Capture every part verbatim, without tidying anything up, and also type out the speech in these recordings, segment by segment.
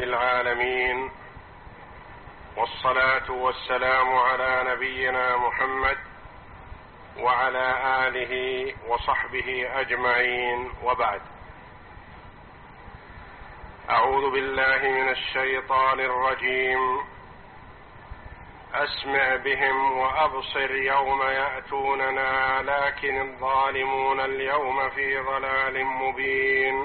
العالمين، والصلاة والسلام على نبينا محمد وعلى آله وصحبه أجمعين، وبعد. أعوذ بالله من الشيطان الرجيم. أسمع بهم وأبصر يوم يأتوننا لكن الظالمون اليوم في ضلال مبين.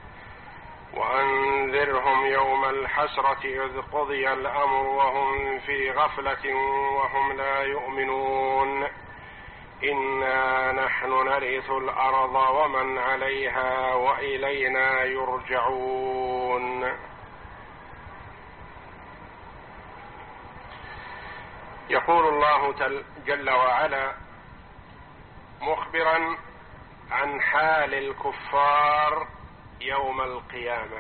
وأنذرهم يوم الحسرة إذ قضي الأمر وهم في غفلة وهم لا يؤمنون. إنا نحن نرث الأرض ومن عليها وإلينا يرجعون. يقول الله جل وعلا مخبرا عن حال الكفار يوم القيامة،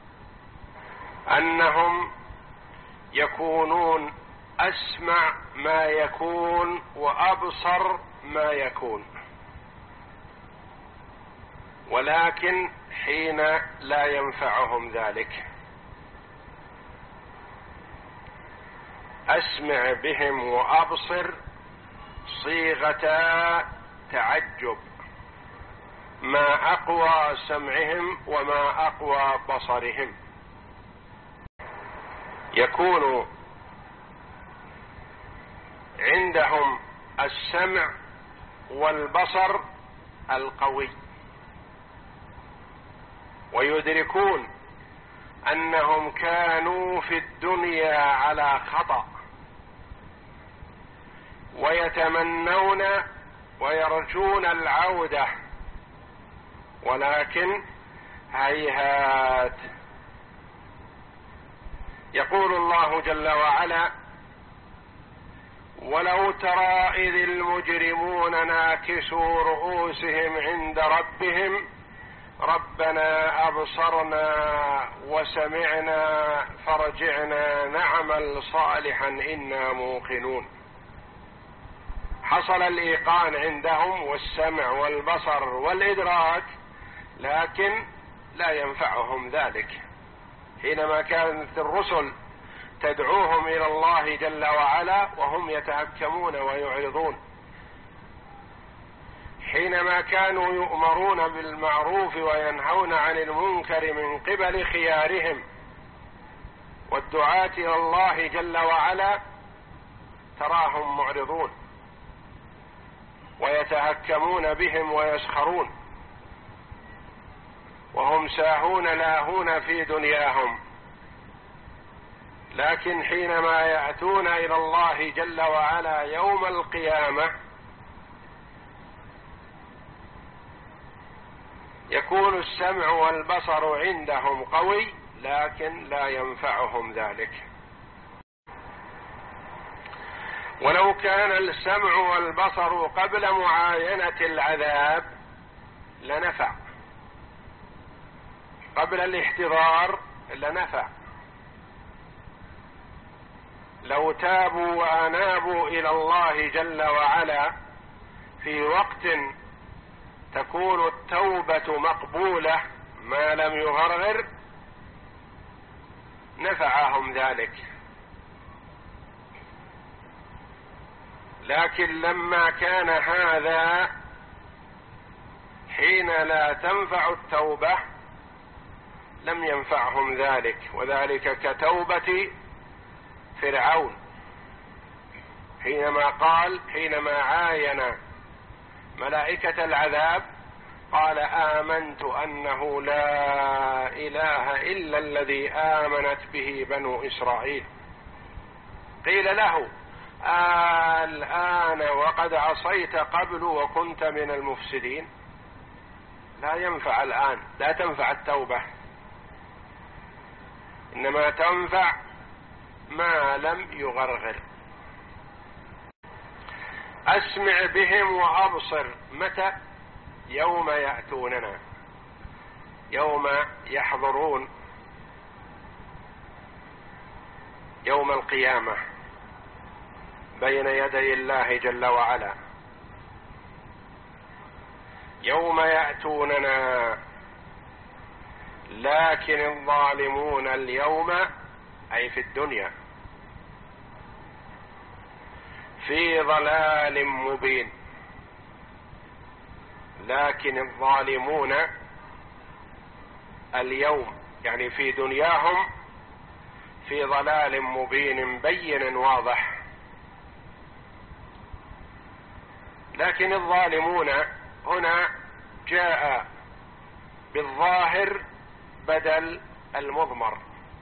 أنهم يكونون أسمع ما يكون وأبصر ما يكون، ولكن حين لا ينفعهم ذلك. أسمع بهم وأبصر صيغة تعجب، ما أقوى سمعهم وما أقوى بصرهم. يكون عندهم السمع والبصر القوي، ويدركون أنهم كانوا في الدنيا على خطأ، ويتمنون ويرجون العودة، ولكن هيهات. يقول الله جل وعلا: ولو ترى إذ المجرمون ناكسوا رؤوسهم عند ربهم ربنا أبصرنا وسمعنا فارجعنا نعمل صالحا إنا موقنون. حصل الإيقان عندهم والسمع والبصر والإدراك، لكن لا ينفعهم ذلك حينما كانت الرسل تدعوهم إلى الله جل وعلا وهم يتهكمون ويعرضون، حينما كانوا يؤمرون بالمعروف وينهون عن المنكر من قبل خيارهم والدعاة إلى الله جل وعلا، تراهم معرضون ويتهكمون بهم ويسخرون، وهم ساهون لاهون في دنياهم. لكن حينما يأتون إلى الله جل وعلا يوم القيامة يكون السمع والبصر عندهم قوي، لكن لا ينفعهم ذلك. ولو كان السمع والبصر قبل معاينة العذاب لنفع، قبل الاحتضار لنفع. لو تابوا وأنابوا إلى الله جل وعلا في وقت تكون التوبة مقبولة ما لم يغرغر نفعهم ذلك، لكن لما كان هذا حين لا تنفع التوبة لم ينفعهم ذلك، وذلك كتوبة فرعون حينما قال حينما عاين ملائكة العذاب قال: آمنت أنه لا إله إلا الذي آمنت به بنو إسرائيل. قيل له: الآن وقد عصيت قبل وكنت من المفسدين؟ لا ينفع الآن، لا تنفع التوبة، إنما تنفع ما لم يغرغر. أسمع بهم وأبصر متى؟ يوم يأتوننا، يوم يحضرون يوم القيامة بين يدي الله جل وعلا، يوم يأتوننا لكن الظالمون اليوم أي في الدنيا في ضلال مبين. لكن الظالمون اليوم يعني في دنياهم في ضلال مبين بين واضح. لكن الظالمون هنا جاء بالظاهر بدل المضمر،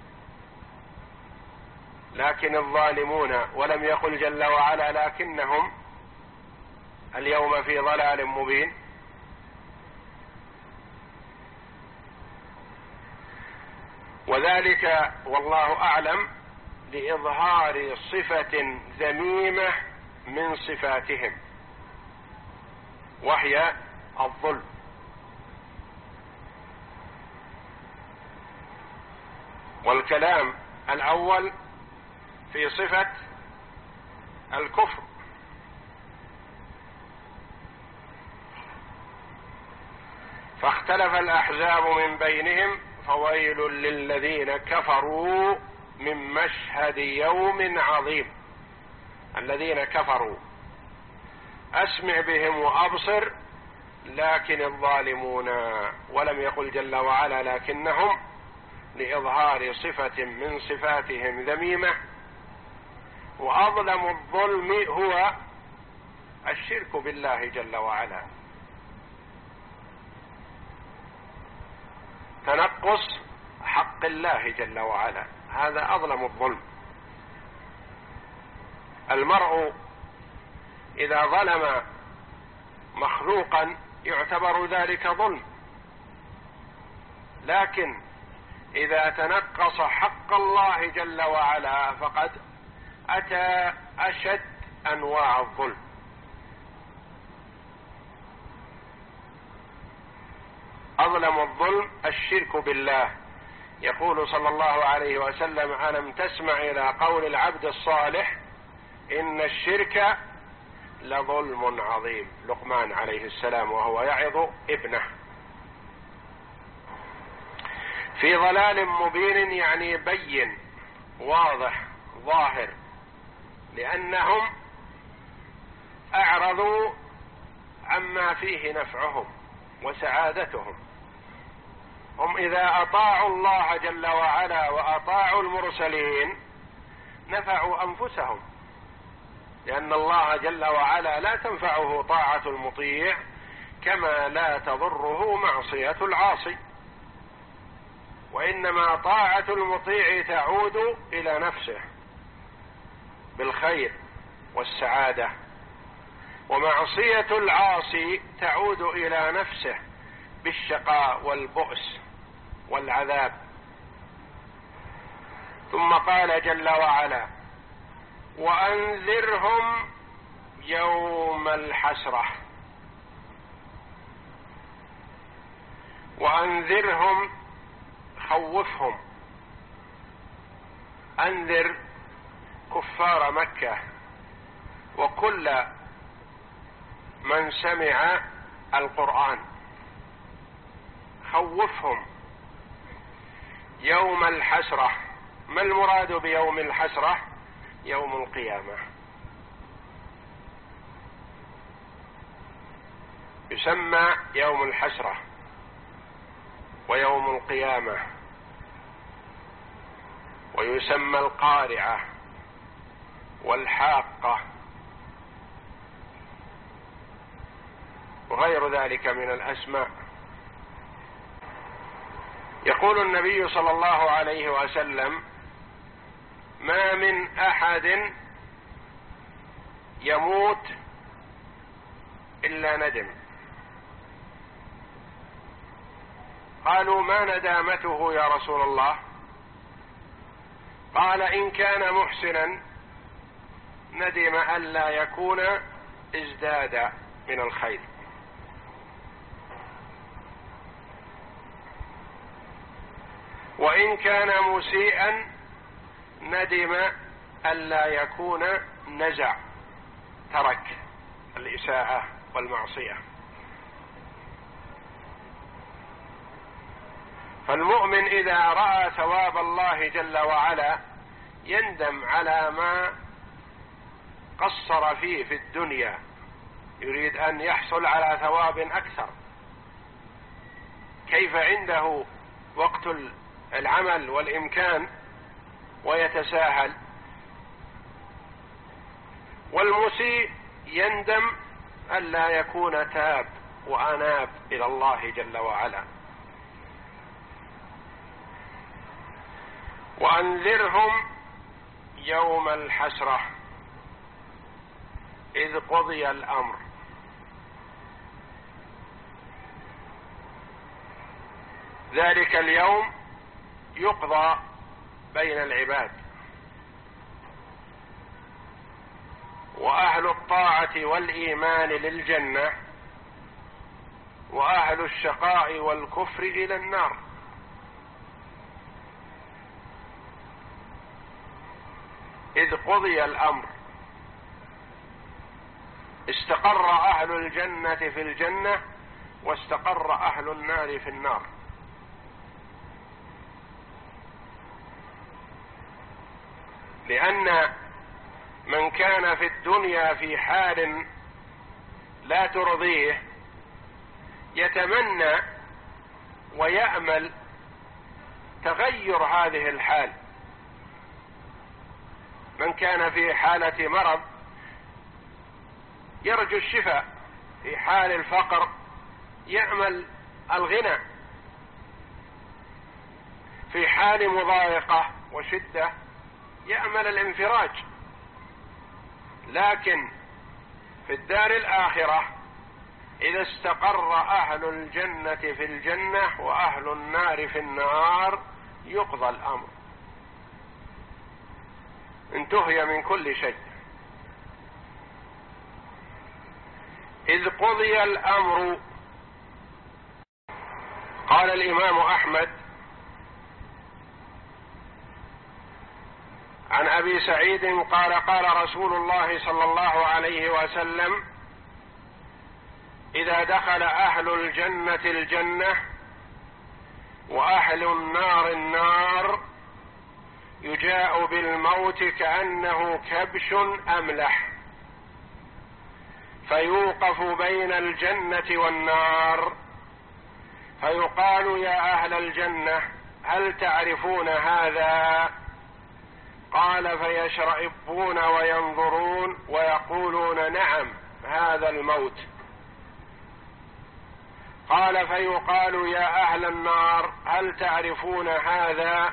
لكن الظالمون، ولم يقل جل وعلا لكنهم اليوم في ضلال مبين. وذلك والله أعلم لإظهار صفة ذميمة من صفاتهم وهي الظلم. والكلام الأول في صفة الكفر، فاختلف الأحزاب من بينهم فويل للذين كفروا من مشهد يوم عظيم. الذين كفروا أسمع بهم وأبصر، لكن الظالمون، ولم يقل جل وعلا لكنهم لإظهار صفة من صفاتهم ذميمة. وأظلم الظلم هو الشرك بالله جل وعلا، تنقص حق الله جل وعلا، هذا أظلم الظلم. المرء إذا ظلم مخلوقا يعتبر ذلك ظلم، لكن إذا تنقص حق الله جل وعلا فقد أتى أشد أنواع الظلم. أظلم الظلم الشرك بالله. يقول صلى الله عليه وسلم: ألم تسمع إلى قول العبد الصالح إن الشرك لظلم عظيم. لقمان عليه السلام وهو يعظ ابنه. في ضلال مبين يعني بين واضح ظاهر، لأنهم أعرضوا عما فيه نفعهم وسعادتهم. هم إذا أطاعوا الله جل وعلا وأطاعوا المرسلين نفعوا أنفسهم، لأن الله جل وعلا لا تنفعه طاعة المطيع كما لا تضره معصية العاصي، وإنما طاعة المطيع تعود إلى نفسه بالخير والسعادة، ومعصية العاصي تعود إلى نفسه بالشقاء والبؤس والعذاب. ثم قال جل وعلا: وأنذرهم يوم الحسرة. وأنذرهم خوفهم. أنذر كفار مكة وكل من سمع القرآن، خوفهم يوم الحسرة. ما المراد بيوم الحسرة؟ يوم القيامة. يسمى يوم الحسرة ويوم القيامة، ويسمى القارعة والحاقة وغير ذلك من الأسماء. يقول النبي صلى الله عليه وسلم: ما من أحد يموت إلا ندم. قالوا: ما ندامته يا رسول الله؟ قال: إن كان محسنا ندم ألا يكون ازداد من الخير، وإن كان مسيئا ندم ألا يكون نزع، ترك الإساءة والمعصية. فالمؤمن إذا رأى ثواب الله جل وعلا يندم على ما قصر فيه في الدنيا، يريد أن يحصل على ثواب أكثر. كيف عنده وقت العمل والإمكان ويتساهل؟ والمسيء يندم ألا يكون تاب وأناب إلى الله جل وعلا. وأنذرهم يوم الحسرة إذ قضي الأمر. ذلك اليوم يقضى بين العباد، وأهل الطاعة والإيمان للجنة، وأهل الشقاء والكفر إلى النار. إذ قضي الأمر، استقر أهل الجنة في الجنة واستقر أهل النار في النار. لأن من كان في الدنيا في حال لا ترضيه يتمنى ويأمل تغير هذه الحال. من كان في حالة مرض يرجو الشفاء، في حال الفقر يأمل الغنى، في حال مضايقة وشدة يأمل الانفراج. لكن في الدار الآخرة إذا استقر أهل الجنة في الجنة وأهل النار في النار يقضى الأمر، انتهي من كل شيء. إذ قضي الأمر. قال الإمام أحمد عن أبي سعيد قال قال رسول الله صلى الله عليه وسلم: إذا دخل أهل الجنة الجنة وأهل النار النار يجاء بالموت كأنه كبش أملح، فيوقف بين الجنة والنار فيقال: يا أهل الجنة هل تعرفون هذا؟ قال: فيشرئبون وينظرون ويقولون: نعم، هذا الموت. قال: فيقال: يا أهل النار هل تعرفون هذا؟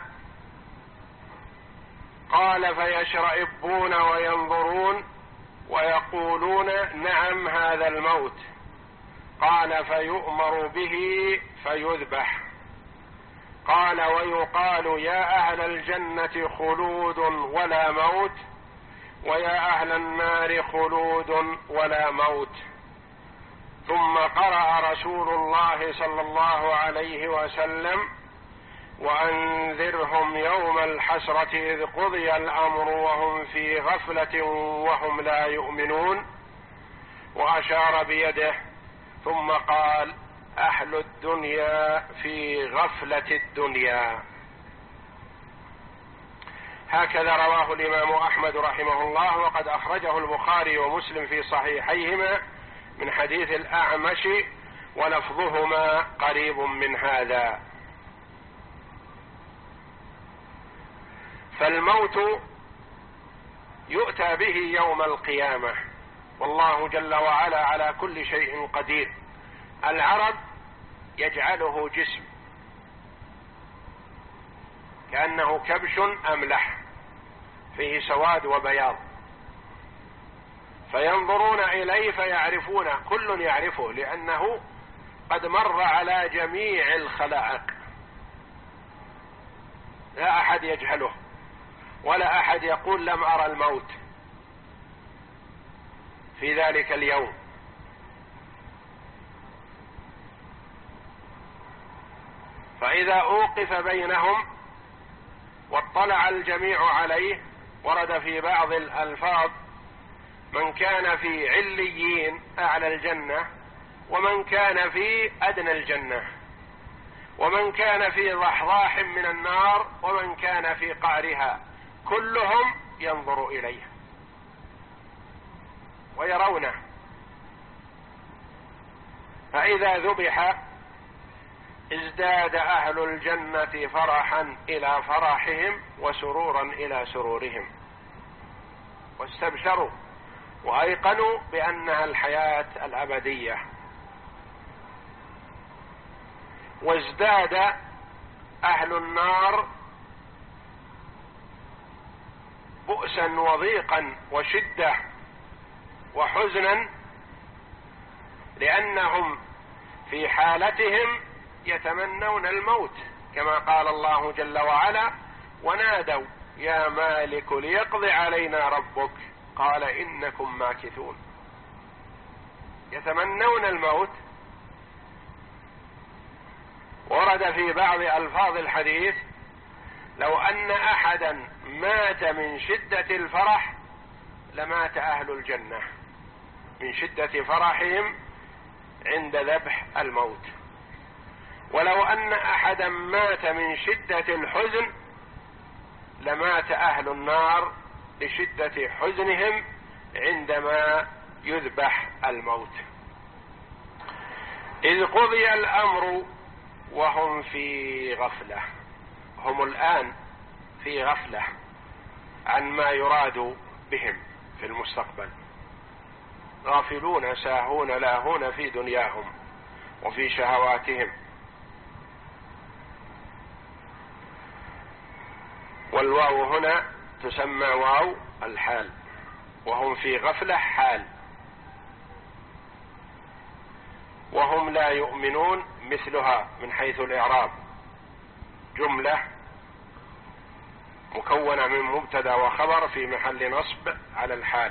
قال: فيشرئبون وينظرون ويقولون: نعم، هذا الموت. قال: فيؤمر به فيذبح. قال: ويقال: يا أهل الجنة خلود ولا موت، ويا أهل النار خلود ولا موت. ثم قرأ رسول الله صلى الله عليه وسلم: وأنذرهم يوم الحسرة إذ قضي الأمر وهم في غفلة وهم لا يؤمنون، وأشار بيده ثم قال: أهل الدنيا في غفلة الدنيا. هكذا رواه الإمام أحمد رحمه الله، وقد أخرجه البخاري ومسلم في صحيحيهما من حديث الأعمش، ولفظهما قريب من هذا. فالموت يؤتى به يوم القيامة، والله جل وعلا على كل شيء قدير. العرب يجعله جسم كأنه كبش أملح فيه سواد وبياض، فينظرون إليه فيعرفونه، كل يعرفه لأنه قد مر على جميع الخلائق، لا أحد يجهله ولا أحد يقول لم أرى الموت في ذلك اليوم. فإذا أوقف بينهم واطلع الجميع عليه، ورد في بعض الألفاظ: من كان في عليين أعلى الجنة، ومن كان في أدنى الجنة، ومن كان في ضحضاح من النار ومن كان في قعرها كلهم ينظر إليه ويرونه. فإذا ذبح ازداد أهل الجنة فرحا إلى فرحهم وسرورا إلى سرورهم، واستبشروا وأيقنوا بأنها الحياة الأبدية. وازداد أهل النار بؤسا وضيقا وشدة وحزنا، لأنهم في حالتهم يتمنون الموت، كما قال الله جل وعلا: ونادوا يا مالك ليقضي علينا ربك قال إنكم ماكثون. يتمنون الموت. ورد في بعض ألفاظ الحديث: لو أن أحدا مات من شدة الفرح لمات أهل الجنة، من شدة فرحهم عند ذبح الموت. ولو أن أحدا مات من شدة الحزن لمات أهل النار لشدة حزنهم عندما يذبح الموت. إذ قضي الأمر وهم في غفلة. هم الآن في غفلة عن ما يراد بهم في المستقبل، غافلون ساهون لاهون في دنياهم وفي شهواتهم. والواو هنا تسمى واو الحال، وهم في غفلة حال. وهم لا يؤمنون مثلها من حيث الإعراب، جملة مكونة من مبتدأ وخبر في محل نصب على الحال.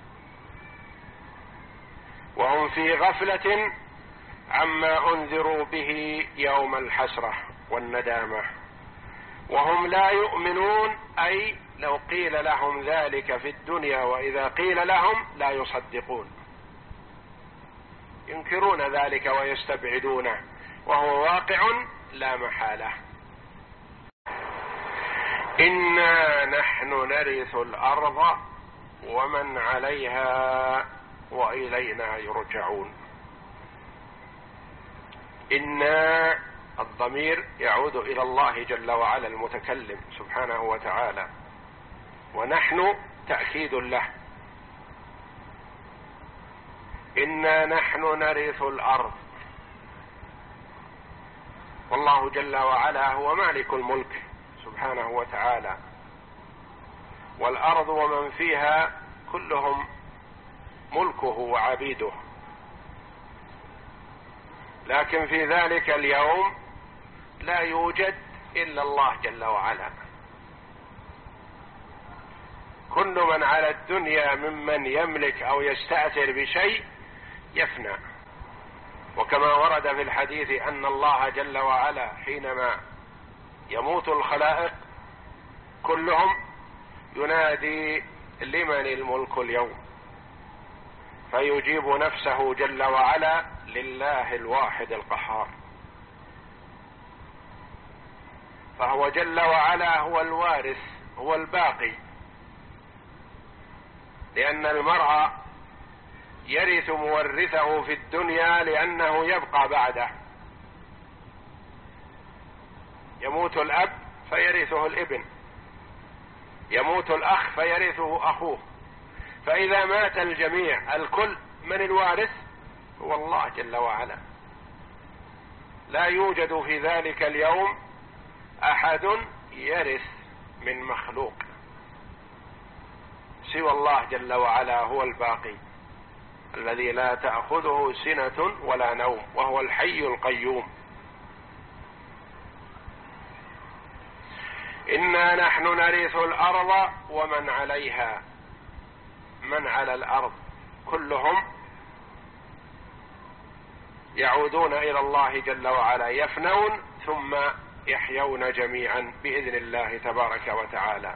وهم في غفلة عما أنذروا به يوم الحسرة والندامة. وهم لا يؤمنون، أي لو قيل لهم ذلك في الدنيا وإذا قيل لهم لا يصدقون، ينكرون ذلك ويستبعدونه، وهو واقع لا محالة. إنا نحن نرث الأرض ومن عليها وإلينا يرجعون. إنا الضمير يعود إلى الله جل وعلا المتكلم سبحانه وتعالى، ونحن تأكيد له. إنا نحن نرث الأرض، والله جل وعلا هو مالك الملك سبحانه وتعالى، والأرض ومن فيها كلهم ملكه وعبيده. لكن في ذلك اليوم لا يوجد إلا الله جل وعلا. كل من على الدنيا ممن يملك أو يستأثر بشيء يفنى. وكما ورد في الحديث أن الله جل وعلا حينما يموت الخلائق كلهم ينادي: لمن الملك اليوم؟ فيجيب نفسه جل وعلا: لله الواحد القهار. فهو جل وعلا هو الوارث، هو الباقي، لأن المرء يرث مورثه في الدنيا لأنه يبقى بعده. يموت الأب فيرثه الابن، يموت الأخ فيرثه أخوه. فإذا مات الجميع الكل، من الوارث؟ هو الله جل وعلا. لا يوجد في ذلك اليوم أحد يرث من مخلوق سوى الله جل وعلا، هو الباقي الذي لا تأخذه سنة ولا نوم، وهو الحي القيوم. إنا نحن نرث الأرض ومن عليها. من على الأرض كلهم يعودون إلى الله جل وعلا، يفنون ثم يحيون جميعا بإذن الله تبارك وتعالى.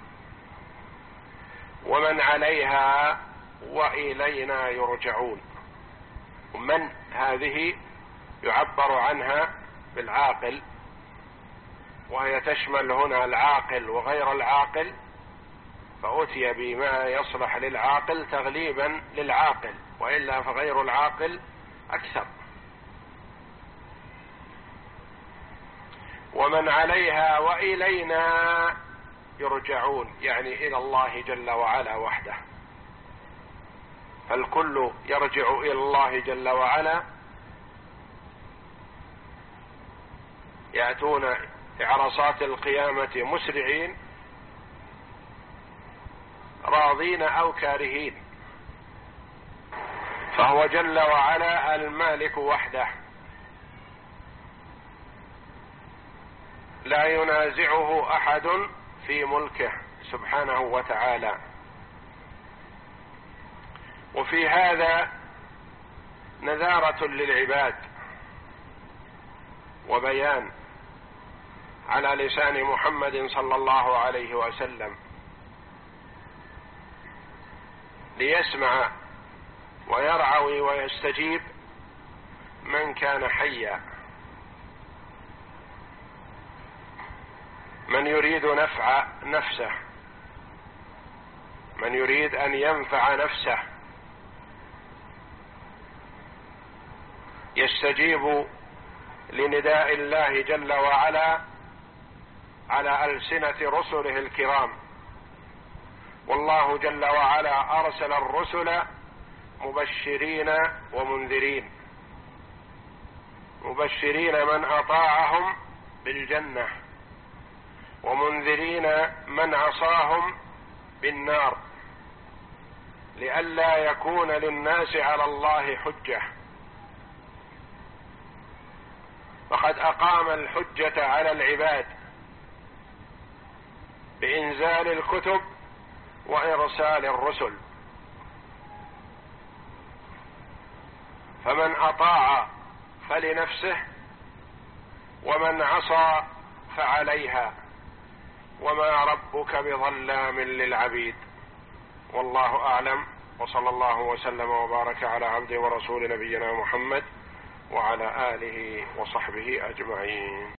ومن عليها وإلينا يرجعون. من هذه يعبر عنها بالعاقل، وهي تشمل هنا العاقل وغير العاقل، فأتي بما يصلح للعاقل تغليبا للعاقل، وإلا فغير العاقل أكثر. ومن عليها وإلينا يرجعون، يعني إلى الله جل وعلا وحده، فالكل يرجع إلى الله جل وعلا. يأتون لعرصات القيامة مسرعين راضين أو كارهين، فهو جل وعلا المالك وحده، لا ينازعه أحد في ملكه سبحانه وتعالى. وفي هذا نذارة للعباد وبيان على لسان محمد صلى الله عليه وسلم، ليسمع ويرعوي ويستجيب من كان حيا، من يريد نفع نفسه، من يريد أن ينفع نفسه يستجيب لنداء الله جل وعلا على ألسنة رسله الكرام. والله جل وعلا أرسل الرسل مبشرين ومنذرين، مبشرين من أطاعهم بالجنة، ومنذرين من عصاهم بالنار، لئلا يكون للناس على الله حجة. فقد أقام الحجة على العباد بإنزال الكتب وإرسال الرسل، فمن أطاع فلنفسه، ومن عصى فعليها، وما ربك بظلام للعبيد. والله أعلم، وصلى الله وسلم وبارك على عبده ورسول نبينا محمد وعلى آله وصحبه أجمعين.